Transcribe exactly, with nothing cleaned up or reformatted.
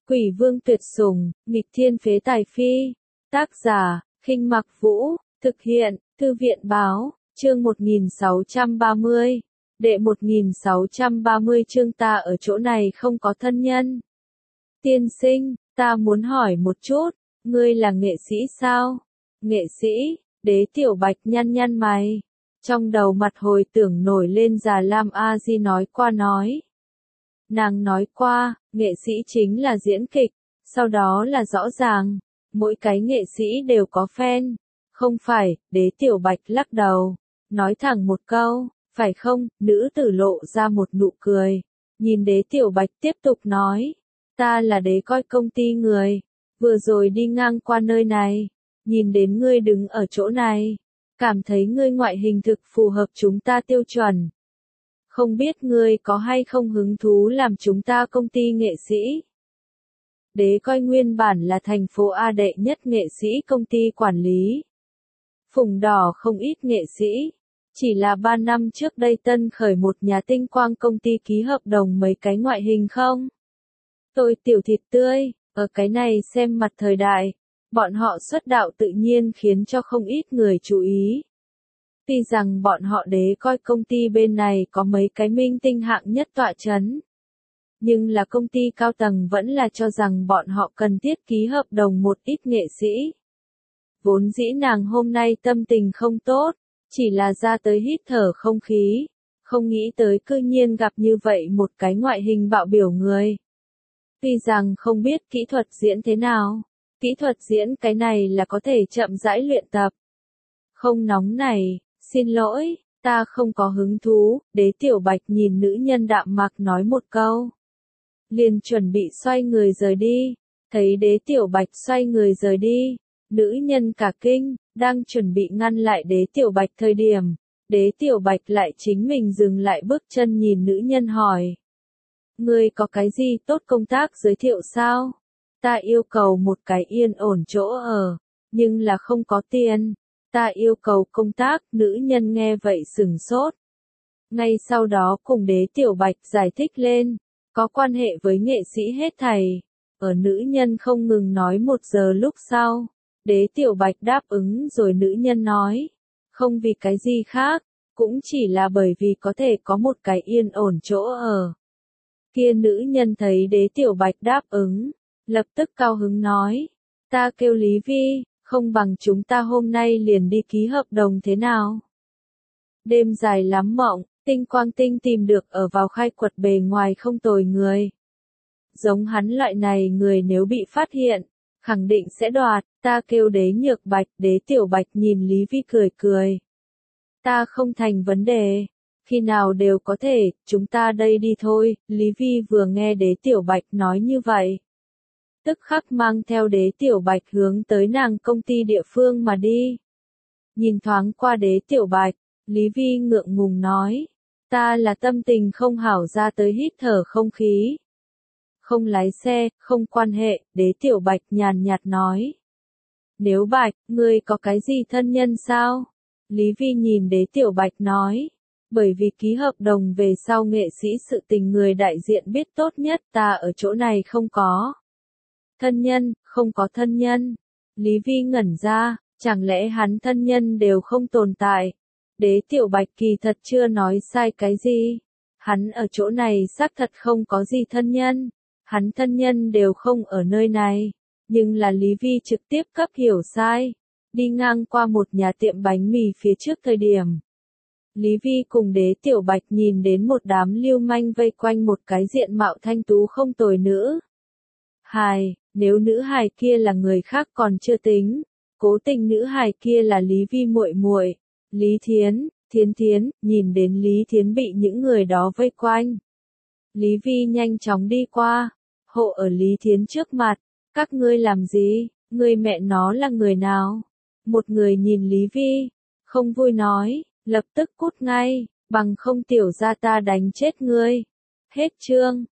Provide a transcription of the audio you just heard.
Quỷ vương tuyệt sủng, nghịch thiên phế tài phi. Tác giả, Khinh Mặc Vũ, thực hiện, Thư viện báo, chương một nghìn sáu trăm ba mươi. Đệ một nghìn sáu trăm ba mươi chương ta ở chỗ này không có thân nhân. Tiên sinh, ta muốn hỏi một chút, ngươi là nghệ sĩ sao? Nghệ sĩ, Đế Tiểu Bạch nhăn nhăn mày. Trong đầu mặt hồi tưởng nổi lên Già Lam A Di nói qua nói. Nàng nói qua, nghệ sĩ chính là diễn kịch, sau đó là rõ ràng, mỗi cái nghệ sĩ đều có fan. Không phải, Đế Tiểu Bạch lắc đầu, nói thẳng một câu, phải không, nữ tử lộ ra một nụ cười. Nhìn Đế Tiểu Bạch tiếp tục nói, ta là đế coi công ty người, vừa rồi đi ngang qua nơi này, nhìn đến ngươi đứng ở chỗ này, cảm thấy ngươi ngoại hình thực phù hợp chúng ta tiêu chuẩn. Không biết ngươi có hay không hứng thú làm chúng ta công ty nghệ sĩ? Đế coi nguyên bản là thành phố A đệ nhất nghệ sĩ công ty quản lý. Phùng đỏ không ít nghệ sĩ. Chỉ là ba năm trước đây tân khởi một nhà tinh quang công ty ký hợp đồng mấy cái ngoại hình không? Tôi tiểu thịt tươi, ở cái này xem mặt thời đại, bọn họ xuất đạo tự nhiên khiến cho không ít người chú ý. Tuy rằng bọn họ đế coi công ty bên này có mấy cái minh tinh hạng nhất tọa chấn. Nhưng là công ty cao tầng vẫn là cho rằng bọn họ cần thiết ký hợp đồng một ít nghệ sĩ. Vốn dĩ nàng hôm nay tâm tình không tốt, chỉ là ra tới hít thở không khí, không nghĩ tới cư nhiên gặp như vậy một cái ngoại hình bạo biểu người. Tuy rằng không biết kỹ thuật diễn thế nào, kỹ thuật diễn cái này là có thể chậm rãi luyện tập. Không nóng này, xin lỗi, ta không có hứng thú, Đế Tiểu Bạch nhìn nữ nhân đạm mạc nói một câu. Liền chuẩn bị xoay người rời đi, thấy Đế Tiểu Bạch xoay người rời đi, nữ nhân cả kinh, đang chuẩn bị ngăn lại Đế Tiểu Bạch thời điểm, Đế Tiểu Bạch lại chính mình dừng lại bước chân nhìn nữ nhân hỏi. Ngươi có cái gì tốt công tác giới thiệu sao? Ta yêu cầu một cái yên ổn chỗ ở, nhưng là không có tiền. Ta yêu cầu công tác, nữ nhân nghe vậy sừng sốt. Ngay sau đó cùng Đế Tiểu Bạch giải thích lên, có quan hệ với nghệ sĩ hết thảy. Ở nữ nhân không ngừng nói một giờ lúc sau, Đế Tiểu Bạch đáp ứng rồi nữ nhân nói, không vì cái gì khác, cũng chỉ là bởi vì có thể có một cái yên ổn chỗ ở. Kia nữ nhân thấy Đế Tiểu Bạch đáp ứng, lập tức cao hứng nói, ta kêu Lý Vi, không bằng chúng ta hôm nay liền đi ký hợp đồng thế nào? Đêm dài lắm mộng, Tinh Quang Tinh tìm được ở vào khai quật bề ngoài không tồi người. Giống hắn loại này người nếu bị phát hiện, khẳng định sẽ đoạt, ta kêu Đế Nhược Bạch, Đế Tiểu Bạch nhìn Lý Vi cười cười. Ta không thành vấn đề, khi nào đều có thể, chúng ta đây đi thôi, Lý Vi vừa nghe Đế Tiểu Bạch nói như vậy. Tức khắc mang theo Đế Tiểu Bạch hướng tới nàng công ty địa phương mà đi. Nhìn thoáng qua Đế Tiểu Bạch, Lý Vi ngượng ngùng nói, ta là tâm tình không hảo ra tới hít thở không khí. Không lái xe, không quan hệ, Đế Tiểu Bạch nhàn nhạt nói. Nếu Bạch, ngươi có cái gì thân nhân sao? Lý Vi nhìn Đế Tiểu Bạch nói, bởi vì ký hợp đồng về sau nghệ sĩ sự tình người đại diện biết tốt nhất, ta ở chỗ này không có. Thân nhân, không có thân nhân. Lý Vi ngẩn ra, chẳng lẽ hắn thân nhân đều không tồn tại? Đế Tiểu Bạch kỳ thật chưa nói sai cái gì. Hắn ở chỗ này xác thật không có gì thân nhân. Hắn thân nhân đều không ở nơi này. Nhưng là Lý Vi trực tiếp cấp hiểu sai. Đi ngang qua một nhà tiệm bánh mì phía trước thời điểm. Lý Vi cùng Đế Tiểu Bạch nhìn đến một đám lưu manh vây quanh một cái diện mạo thanh tú không tồi nữ hài, nếu nữ hài kia là người khác còn chưa tính, cố tình nữ hài kia là Lý Vi muội muội, Lý Thiến, Thiến Thiến, nhìn đến Lý Thiến bị những người đó vây quanh. Lý Vi nhanh chóng đi qua, hộ ở Lý Thiến trước mặt, các ngươi làm gì, người mẹ nó là người nào? Một người nhìn Lý Vi, không vui nói, lập tức cút ngay, bằng không tiểu ra ta đánh chết ngươi. Hết chương.